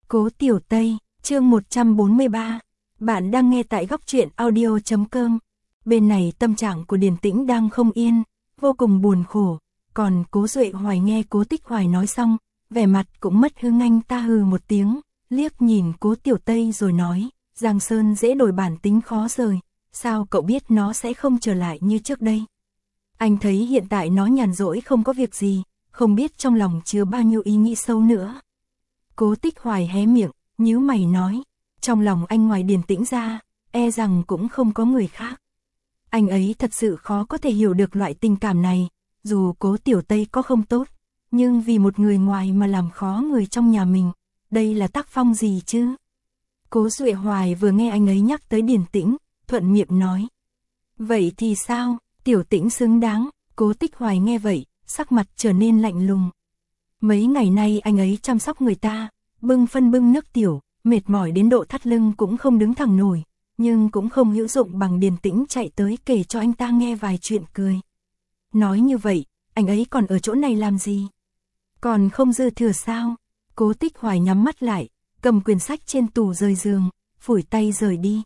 Cố Tiểu Tây, chương 143. Bạn đang nghe tại góc truyện audio.com. Bên này tâm trạng của Điền Tĩnh đang không yên, vô cùng buồn khổ. Còn Cố Duệ Hoài nghe Cố Tích Hoài nói xong, vẻ mặt cũng mất hứng, anh ta hừ một tiếng, liếc nhìn Cố Tiểu Tây rồi nói, Giang Sơn dễ đổi bản tính khó rời, sao cậu biết nó sẽ không trở lại như trước đây? Anh thấy hiện tại nó nhàn rỗi không có việc gì, không biết trong lòng chứa bao nhiêu ý nghĩ sâu nữa. Cố Tích Hoài hé miệng, nhíu mày nói, trong lòng anh ngoài Điền Tĩnh ra, e rằng cũng không có người khác. Anh ấy thật sự khó có thể hiểu được loại tình cảm này, dù Cố Tiểu Tây có không tốt, nhưng vì một người ngoài mà làm khó người trong nhà mình, đây là tác phong gì chứ? Cố Duệ Hoài vừa nghe anh ấy nhắc tới Điền Tĩnh, thuận miệng nói. Vậy thì sao, Tiểu Tĩnh xứng đáng. Cố Tích Hoài nghe vậy, sắc mặt trở nên lạnh lùng. Mấy ngày nay anh ấy chăm sóc người ta, bưng phân bưng nước tiểu, mệt mỏi đến độ thắt lưng cũng không đứng thẳng nổi, nhưng cũng không hữu dụng bằng Điền Tĩnh chạy tới kể cho anh ta nghe vài chuyện cười. Nói như vậy, anh ấy còn ở chỗ này làm gì? Còn không dư thừa sao? Cố Tích Hoài nhắm mắt lại, cầm quyển sách trên tủ rời giường, phủi tay rời đi.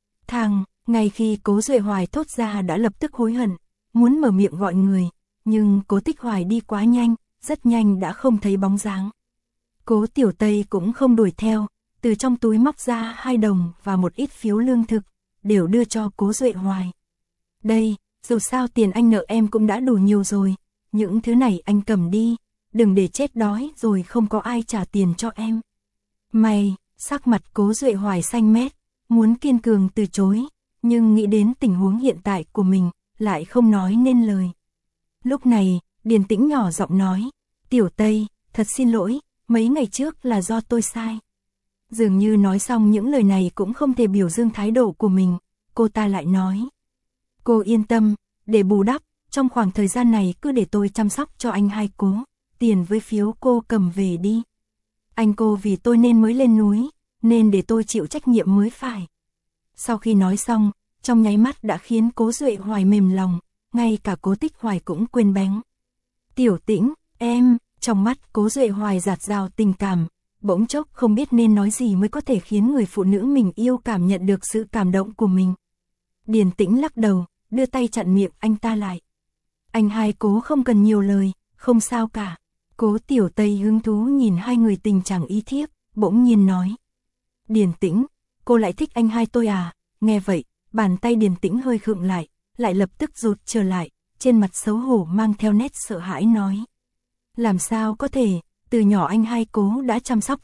Ngay khi Cố Duệ Hoài thốt ra đã lập tức hối hận, muốn mở miệng gọi người, nhưng Cố Tích Hoài đi quá nhanh, rất nhanh đã không thấy bóng dáng. Cố Tiểu Tây cũng không đuổi theo, từ trong túi móc ra 2 đồng và một ít phiếu lương thực, đều đưa cho Cố Duệ Hoài. Đây, dù sao tiền anh nợ em cũng đã đủ nhiều rồi, những thứ này anh cầm đi, đừng để chết đói rồi không có ai trả tiền cho em. Mày, sắc mặt Cố Duệ Hoài xanh mét, muốn kiên cường từ chối, nhưng nghĩ đến tình huống hiện tại của mình, lại không nói nên lời. Lúc này, Điền Tĩnh nhỏ giọng nói, Tiểu Tây, thật xin lỗi, mấy ngày trước là do tôi sai. Dường như nói xong những lời này cũng không thể biểu dương thái độ của mình, cô ta lại nói. Cô yên tâm, để bù đắp, trong khoảng thời gian này cứ để tôi chăm sóc cho anh hai Cố, tiền với phiếu cô cầm về đi. Anh cô vì tôi nên mới lên núi, nên để tôi chịu trách nhiệm mới phải. Sau khi nói xong, trong nháy mắt đã khiến Cố Duệ Hoài mềm lòng, ngay cả Cố Tích Hoài cũng quên bén. Tiểu Tĩnh, em, trong mắt Cố Duệ Hoài dạt dào tình cảm, bỗng chốc không biết nên nói gì mới có thể khiến người phụ nữ mình yêu cảm nhận được sự cảm động của mình. Điền Tĩnh lắc đầu, đưa tay chặn miệng anh ta lại. Anh hai Cố không cần nhiều lời, không sao cả. Cố Tiểu Tây hứng thú nhìn hai người tình chẳng ý thiếp, bỗng nhiên nói. Điền Tĩnh, cô lại thích anh hai tôi à? Nghe vậy, bàn tay Điền Tĩnh hơi khựng lại lập tức rụt trở lại, trên mặt xấu hổ mang theo nét sợ hãi nói. Làm sao có thể, từ nhỏ anh hai Cố đã chăm sóc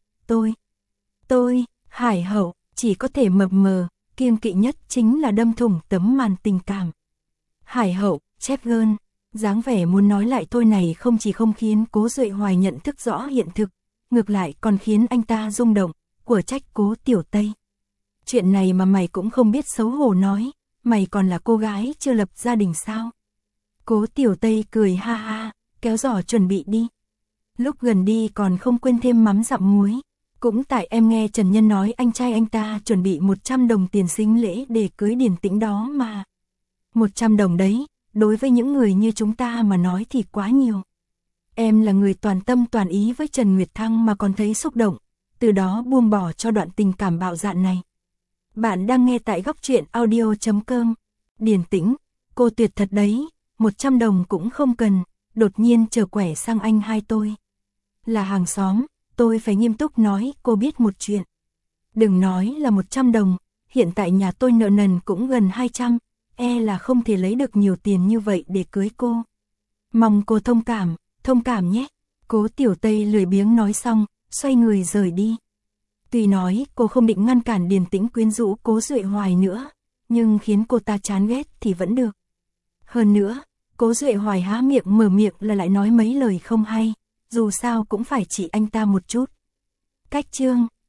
tôi, Hải Hậu, chỉ có thể mập mờ, kiêng kỵ nhất chính là đâm thủng tấm màn tình cảm. Hải Hậu, chép gơn, dáng vẻ muốn nói lại thôi này không chỉ không khiến Cố Duệ Hoài nhận thức rõ hiện thực, ngược lại còn khiến anh ta rung động, của trách Cố Tiểu Tây. Chuyện này mà mày cũng không biết xấu hổ nói, mày còn là cô gái chưa lập gia đình sao? Cố Tiểu Tây cười ha ha, kéo giỏ chuẩn bị đi. Lúc gần đi còn không quên thêm mắm dặm muối. Cũng tại em nghe Trần Nhân nói anh trai anh ta chuẩn bị 100 đồng tiền sính lễ để cưới Điền Tĩnh đó mà. 100 đồng đấy, đối với những người như chúng ta mà nói thì quá nhiều. Em là người toàn tâm toàn ý với Trần Nguyệt Thăng mà còn thấy xúc động, từ đó buông bỏ cho đoạn tình cảm bạo dạn này. Bạn đang nghe tại góc truyện audio.com. Điền Tĩnh, cô tuyệt thật đấy, 100 đồng cũng không cần, đột nhiên trở quẻ sang anh hai tôi. Là hàng xóm, tôi phải nghiêm túc nói cô biết một chuyện. Đừng nói là 100 đồng, hiện tại nhà tôi nợ nần cũng gần 200, e là không thể lấy được nhiều tiền như vậy để cưới cô. Mong cô thông cảm nhé. Cố Tiểu Tây lười biếng nói xong, xoay người rời đi. Tuy nói cô không định ngăn cản Điền Tĩnh quyến rũ Cố Duệ Hoài nữa, nhưng khiến cô ta chán ghét thì vẫn được. Hơn nữa, Cố Duệ Hoài há miệng mở miệng là lại nói mấy lời không hay, dù sao cũng phải chỉ anh ta một chút. Cách chương